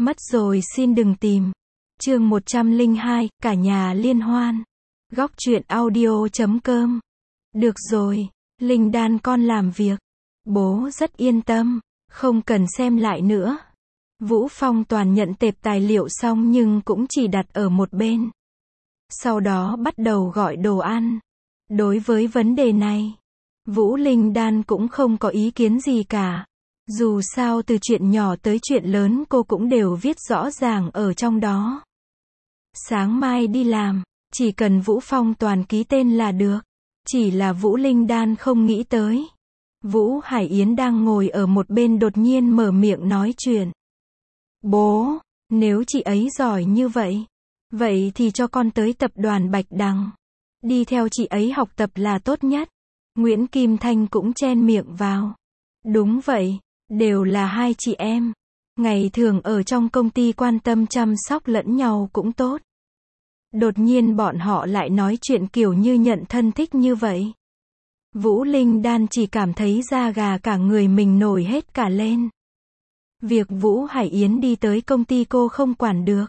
Mất rồi xin đừng tìm. Chương 102, cả nhà liên hoan. Góc truyện audio.com. Được rồi, Linh Đan con làm việc. Bố rất yên tâm, không cần xem lại nữa. Vũ Phong Toàn nhận tệp tài liệu xong nhưng cũng chỉ đặt ở một bên. Sau đó bắt đầu gọi đồ ăn. Đối với vấn đề này, Vũ Linh Đan cũng không có ý kiến gì cả. Dù sao từ chuyện nhỏ tới chuyện lớn cô cũng đều viết rõ ràng ở trong đó. Sáng mai đi làm, chỉ cần Vũ Phong Toàn ký tên là được. Chỉ là Vũ Linh Đan không nghĩ tới. Vũ Hải Yến đang ngồi ở một bên đột nhiên mở miệng nói chuyện. Bố, nếu chị ấy giỏi như vậy, vậy thì cho con tới tập đoàn Bạch Đằng. Đi theo chị ấy học tập là tốt nhất. Nguyễn Kim Thanh cũng chen miệng vào. Đúng vậy, đều là hai chị em. Ngày thường ở trong công ty quan tâm chăm sóc lẫn nhau cũng tốt. Đột nhiên bọn họ lại nói chuyện kiểu như nhận thân thích như vậy. Vũ Linh Đan chỉ cảm thấy da gà cả người mình nổi hết cả lên. Việc Vũ Hải Yến đi tới công ty cô không quản được.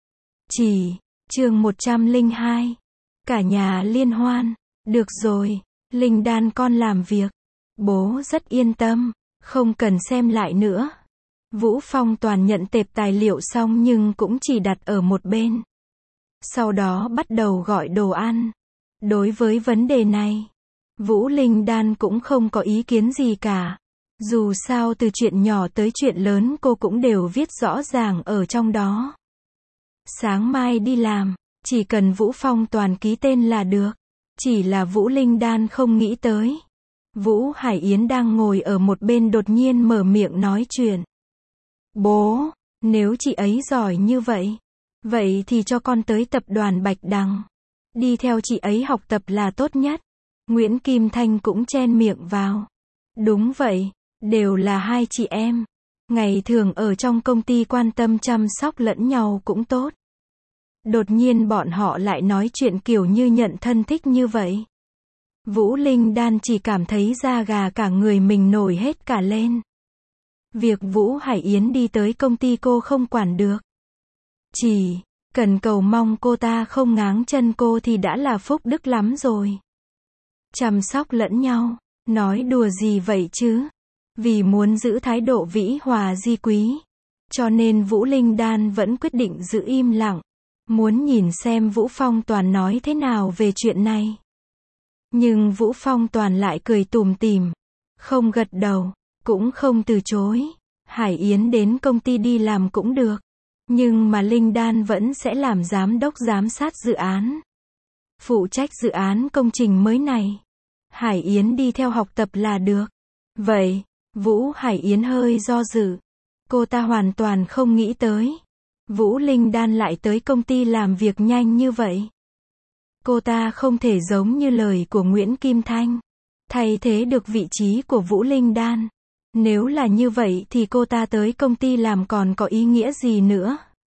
Chương 102. Cả nhà liên hoan. Được rồi, Linh Đan con làm việc. Bố rất yên tâm, không cần xem lại nữa. Vũ Phong Toàn nhận tệp tài liệu xong nhưng cũng chỉ đặt ở một bên. Sau đó bắt đầu gọi đồ ăn. Đối với vấn đề này, Vũ Linh Đan cũng không có ý kiến gì cả. Dù sao từ chuyện nhỏ tới chuyện lớn cô cũng đều viết rõ ràng ở trong đó. Sáng mai đi làm, chỉ cần Vũ Phong Toàn ký tên là được. Chỉ là Vũ Linh Đan không nghĩ tới. Vũ Hải Yến đang ngồi ở một bên đột nhiên mở miệng nói chuyện. Bố, nếu chị ấy giỏi như vậy, vậy thì cho con tới tập đoàn Bạch Đằng. Đi theo chị ấy học tập là tốt nhất. Nguyễn Kim Thanh cũng chen miệng vào. Đúng vậy, đều là hai chị em. Ngày thường ở trong công ty quan tâm chăm sóc lẫn nhau cũng tốt. Đột nhiên bọn họ lại nói chuyện kiểu như nhận thân thích như vậy. Vũ Linh Đan chỉ cảm thấy da gà cả người mình nổi hết cả lên. Việc Vũ Hải Yến đi tới công ty cô không quản được. Chỉ cần cầu mong cô ta không ngáng chân cô thì đã là phúc đức lắm rồi. Chăm sóc lẫn nhau, nói đùa gì vậy chứ? Vì muốn giữ thái độ vĩ hòa di quý, cho nên Vũ Linh Đan vẫn quyết định giữ im lặng. Muốn nhìn xem Vũ Phong Toàn nói thế nào về chuyện này. Nhưng Vũ Phong Toàn lại cười tủm tỉm, không gật đầu, cũng không từ chối. Hải Yến đến công ty đi làm cũng được, nhưng mà Linh Đan vẫn sẽ làm giám đốc giám sát dự án. Phụ trách dự án công trình mới này. Hải Yến đi theo học tập là được. Vậy, Vũ Hải Yến hơi do dự. Cô ta hoàn toàn không nghĩ tới. Vũ Linh Đan lại tới công ty làm việc nhanh như vậy. Cô ta không thể giống như lời của Nguyễn Kim Thanh, thay thế được vị trí của Vũ Linh Đan. Nếu là như vậy thì cô ta tới công ty làm còn có ý nghĩa gì nữa?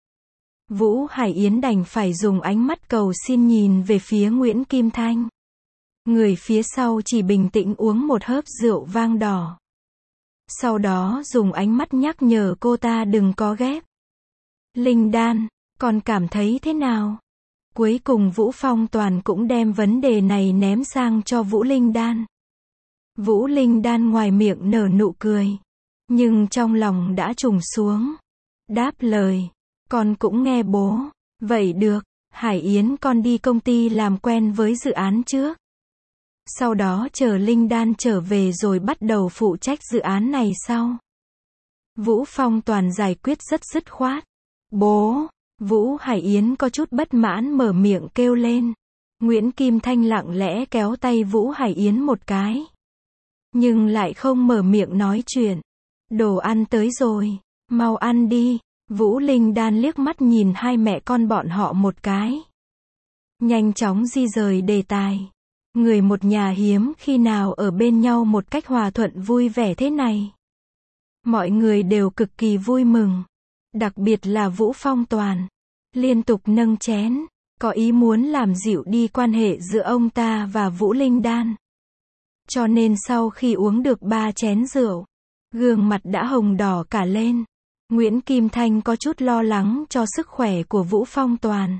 Vũ Hải Yến đành phải dùng ánh mắt cầu xin nhìn về phía Nguyễn Kim Thanh. Người phía sau chỉ bình tĩnh uống một hớp rượu vang đỏ. Sau đó dùng ánh mắt nhắc nhở cô ta đừng có ghép. Linh Đan, con cảm thấy thế nào? Cuối cùng Vũ Phong Toàn cũng đem vấn đề này ném sang cho Vũ Linh Đan. Vũ Linh Đan ngoài miệng nở nụ cười, nhưng trong lòng đã trùng xuống. Đáp lời, con cũng nghe bố. Vậy được, Hải Yến con đi công ty làm quen với dự án trước. Sau đó chờ Linh Đan trở về rồi bắt đầu phụ trách dự án này sau. Vũ Phong Toàn giải quyết rất dứt khoát. Bố, Vũ Hải Yến có chút bất mãn mở miệng kêu lên. Nguyễn Kim Thanh lặng lẽ kéo tay Vũ Hải Yến một cái. Nhưng lại không mở miệng nói chuyện. Đồ ăn tới rồi, mau ăn đi. Vũ Linh Đan liếc mắt nhìn hai mẹ con bọn họ một cái. Nhanh chóng di rời đề tài. Người một nhà hiếm khi nào ở bên nhau một cách hòa thuận vui vẻ thế này. Mọi người đều cực kỳ vui mừng. Đặc biệt là Vũ Phong Toàn. Liên tục nâng chén, có ý muốn làm dịu đi quan hệ giữa ông ta và Vũ Linh Đan. Cho nên sau khi uống được 3 chén rượu, gương mặt đã hồng đỏ cả lên. Nguyễn Kim Thanh có chút lo lắng cho sức khỏe của Vũ Phong Toàn.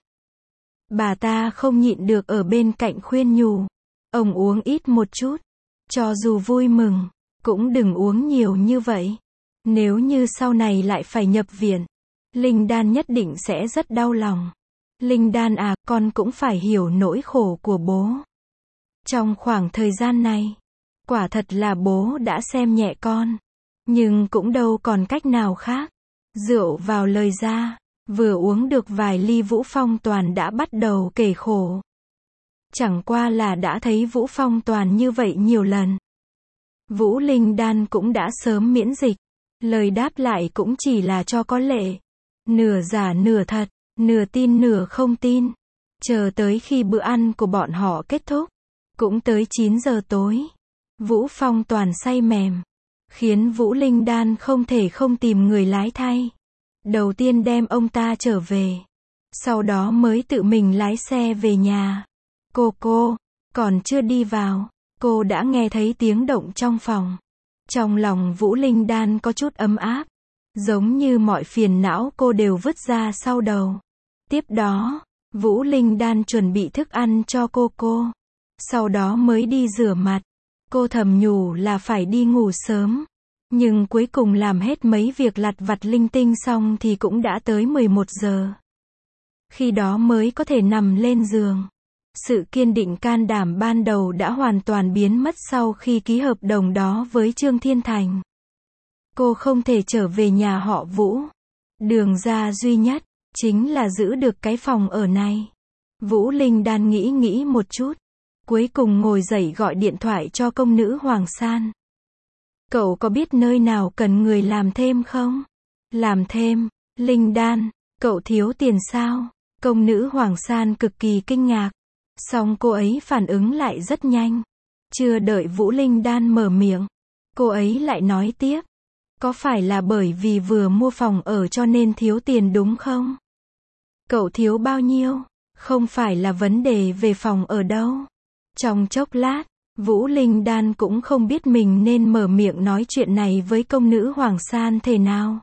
Bà ta không nhịn được ở bên cạnh khuyên nhủ. Ông uống ít một chút. Cho dù vui mừng, cũng đừng uống nhiều như vậy. Nếu như sau này lại phải nhập viện, Linh Đan nhất định sẽ rất đau lòng. Linh Đan à, con cũng phải hiểu nỗi khổ của bố. Trong khoảng thời gian này, quả thật là bố đã xem nhẹ con. Nhưng cũng đâu còn cách nào khác. Rượu vào lời ra, vừa uống được vài ly Vũ Phong Toàn đã bắt đầu kể khổ. Chẳng qua là đã thấy Vũ Phong Toàn như vậy nhiều lần. Vũ Linh Đan cũng đã sớm miễn dịch. Lời đáp lại cũng chỉ là cho có lệ. Nửa giả nửa thật, nửa tin nửa không tin. Chờ tới khi bữa ăn của bọn họ kết thúc, cũng tới 9 giờ tối. Vũ Phong Toàn say mềm, khiến Vũ Linh Đan không thể không tìm người lái thay. Đầu tiên đem ông ta trở về, sau đó mới tự mình lái xe về nhà. Cô, còn chưa đi vào, cô đã nghe thấy tiếng động trong phòng. Trong lòng Vũ Linh Đan có chút ấm áp, giống như mọi phiền não cô đều vứt ra sau đầu. Tiếp đó, Vũ Linh Đan chuẩn bị thức ăn cho cô, sau đó mới đi rửa mặt. Cô thầm nhủ là phải đi ngủ sớm, nhưng cuối cùng làm hết mấy việc lặt vặt linh tinh xong thì cũng đã tới 11 giờ. Khi đó mới có thể nằm lên giường. Sự kiên định can đảm ban đầu đã hoàn toàn biến mất sau khi ký hợp đồng đó với Trương Thiên Thành. Cô không thể trở về nhà họ Vũ. Đường ra duy nhất, chính là giữ được cái phòng ở này. Vũ Linh Đan nghĩ một chút. Cuối cùng ngồi dậy gọi điện thoại cho công nữ Hoàng San. Cậu có biết nơi nào cần người làm thêm không? Làm thêm? Linh Đan, cậu thiếu tiền sao? Công nữ Hoàng San cực kỳ kinh ngạc. Song cô ấy phản ứng lại rất nhanh. Chưa đợi Vũ Linh Đan mở miệng, cô ấy lại nói tiếp. Có phải là bởi vì vừa mua phòng ở cho nên thiếu tiền đúng không? Cậu thiếu bao nhiêu? Không phải là vấn đề về phòng ở đâu. Trong chốc lát, Vũ Linh Đan cũng không biết mình nên mở miệng nói chuyện này với công nữ Hoàng San thế nào.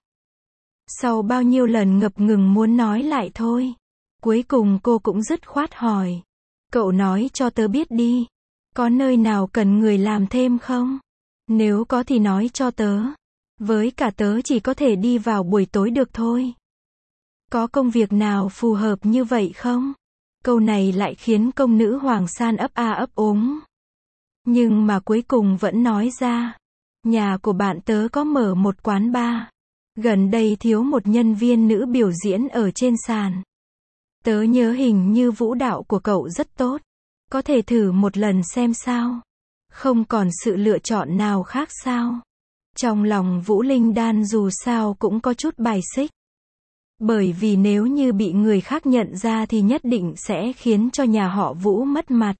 Sau bao nhiêu lần ngập ngừng muốn nói lại thôi, cuối cùng cô cũng dứt khoát hỏi. Cậu nói cho tớ biết đi, có nơi nào cần người làm thêm không? Nếu có thì nói cho tớ. Với cả tớ chỉ có thể đi vào buổi tối được thôi. Có công việc nào phù hợp như vậy không? Câu này lại khiến công nữ Hoàng San ấp a ấp úng. Nhưng mà cuối cùng vẫn nói ra. Nhà của bạn tớ có mở một quán bar. Gần đây thiếu một nhân viên nữ biểu diễn ở trên sàn. Tớ nhớ hình như vũ đạo của cậu rất tốt. Có thể thử một lần xem sao? Không còn sự lựa chọn nào khác sao? Trong lòng Vũ Linh Đan dù sao cũng có chút bài xích. Bởi vì nếu như bị người khác nhận ra thì nhất định sẽ khiến cho nhà họ Vũ mất mặt.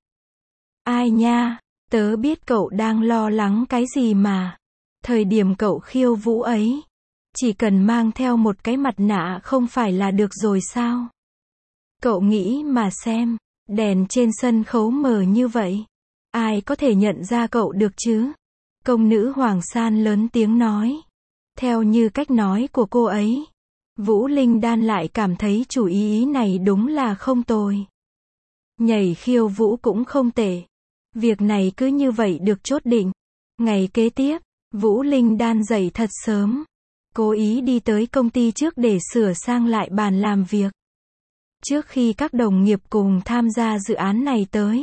Ai nha, tớ biết cậu đang lo lắng cái gì mà. Thời điểm cậu khiêu vũ ấy, chỉ cần mang theo một cái mặt nạ không phải là được rồi sao? Cậu nghĩ mà xem, đèn trên sân khấu mờ như vậy, ai có thể nhận ra cậu được chứ? Công nữ Hoàng San lớn tiếng nói. Theo như cách nói của cô ấy, Vũ Linh Đan lại cảm thấy chủ ý này đúng là không tồi. Nhảy khiêu vũ cũng không tệ. Việc này cứ như vậy được chốt định. Ngày kế tiếp, Vũ Linh Đan dậy thật sớm. Cố ý đi tới công ty trước để sửa sang lại bàn làm việc. Trước khi các đồng nghiệp cùng tham gia dự án này tới,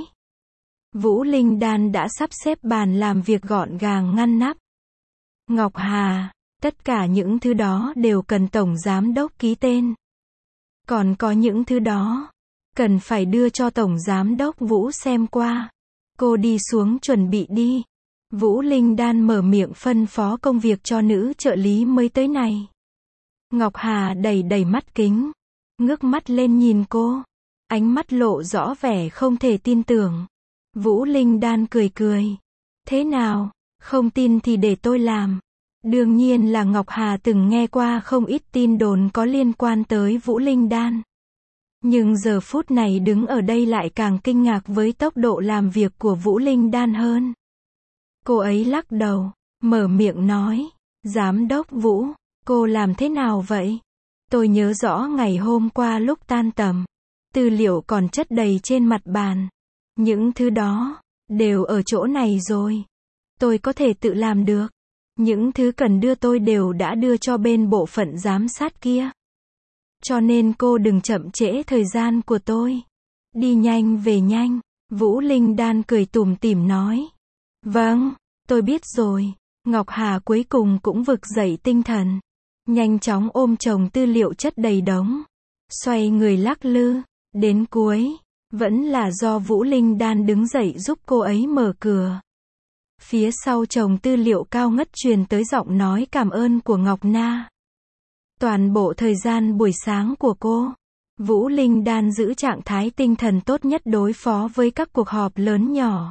Vũ Linh Đan đã sắp xếp bàn làm việc gọn gàng ngăn nắp. Ngọc Hà, tất cả những thứ đó đều cần Tổng Giám Đốc ký tên. Còn có những thứ đó, cần phải đưa cho Tổng Giám Đốc Vũ xem qua. Cô đi xuống chuẩn bị đi. Vũ Linh Đan mở miệng phân phó công việc cho nữ trợ lý mới tới này. Ngọc Hà đầy mắt kính, ngước mắt lên nhìn cô. Ánh mắt lộ rõ vẻ không thể tin tưởng. Vũ Linh Đan cười. Thế nào, không tin thì để tôi làm. Đương nhiên là Ngọc Hà từng nghe qua không ít tin đồn có liên quan tới Vũ Linh Đan. Nhưng giờ phút này đứng ở đây lại càng kinh ngạc với tốc độ làm việc của Vũ Linh Đan hơn. Cô ấy lắc đầu, mở miệng nói, Giám đốc Vũ, Cô làm thế nào vậy? Tôi nhớ rõ ngày hôm qua lúc tan tầm, tư liệu còn chất đầy trên mặt bàn. Những thứ đó, đều ở chỗ này rồi. Tôi có thể tự làm được. Những thứ cần đưa tôi đều đã đưa cho bên bộ phận giám sát kia. Cho nên cô đừng chậm trễ thời gian của tôi. Đi nhanh về nhanh. Vũ Linh Đan cười tủm tỉm nói. Vâng, tôi biết rồi. Ngọc Hà cuối cùng cũng vực dậy tinh thần. Nhanh chóng ôm chồng tư liệu chất đầy đống. Xoay người lắc lư. Đến cuối, vẫn là do Vũ Linh Đan đứng dậy giúp cô ấy mở cửa. Phía sau chồng tư liệu cao ngất truyền tới giọng nói cảm ơn của Ngọc Na. Toàn bộ thời gian buổi sáng của cô, Vũ Linh Đan giữ trạng thái tinh thần tốt nhất đối phó với các cuộc họp lớn nhỏ.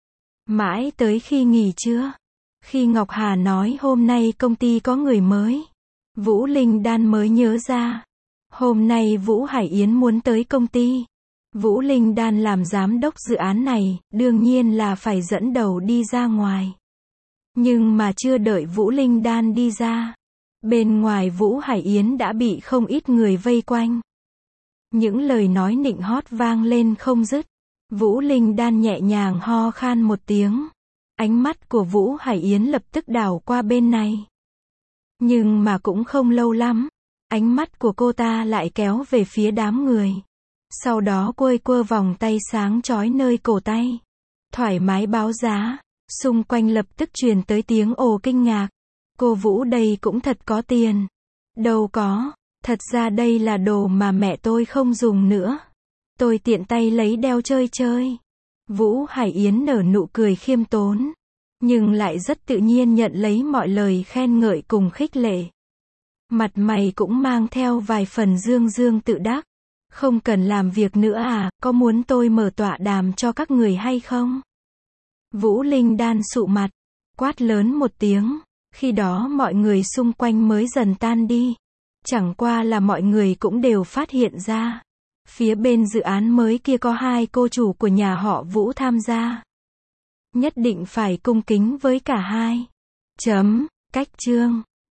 Mãi tới khi nghỉ trưa, khi Ngọc Hà nói hôm nay công ty có người mới, Vũ Linh Đan mới nhớ ra. Hôm nay Vũ Hải Yến muốn tới công ty. Vũ Linh Đan làm giám đốc dự án này, đương nhiên là phải dẫn đầu đi ra ngoài. Nhưng mà chưa đợi Vũ Linh Đan đi ra, bên ngoài Vũ Hải Yến đã bị không ít người vây quanh. Những lời nói nịnh hót vang lên không dứt. Vũ Linh Đan nhẹ nhàng ho khan một tiếng. Ánh mắt của Vũ Hải Yến lập tức đảo qua bên này. Nhưng mà cũng không lâu lắm, ánh mắt của cô ta lại kéo về phía đám người. Sau đó quơ vòng tay sáng chói nơi cổ tay. Thoải mái báo giá. Xung quanh lập tức truyền tới tiếng ồ kinh ngạc. Cô Vũ đây cũng thật có tiền. Đâu có. Thật ra đây là đồ mà mẹ tôi không dùng nữa. Tôi tiện tay lấy đeo chơi chơi. Vũ Hải Yến nở nụ cười khiêm tốn. Nhưng lại rất tự nhiên nhận lấy mọi lời khen ngợi cùng khích lệ. Mặt mày cũng mang theo vài phần dương dương tự đắc. Không cần làm việc nữa à, có muốn tôi mở tọa đàm cho các người hay không? Vũ Linh Đan sụ mặt, quát lớn một tiếng. Khi đó mọi người xung quanh mới dần tan đi. Chẳng qua là mọi người cũng đều phát hiện ra. Phía bên dự án mới kia có hai cô chủ của nhà họ Vũ tham gia. Nhất định phải cung kính với cả hai. Cách chương.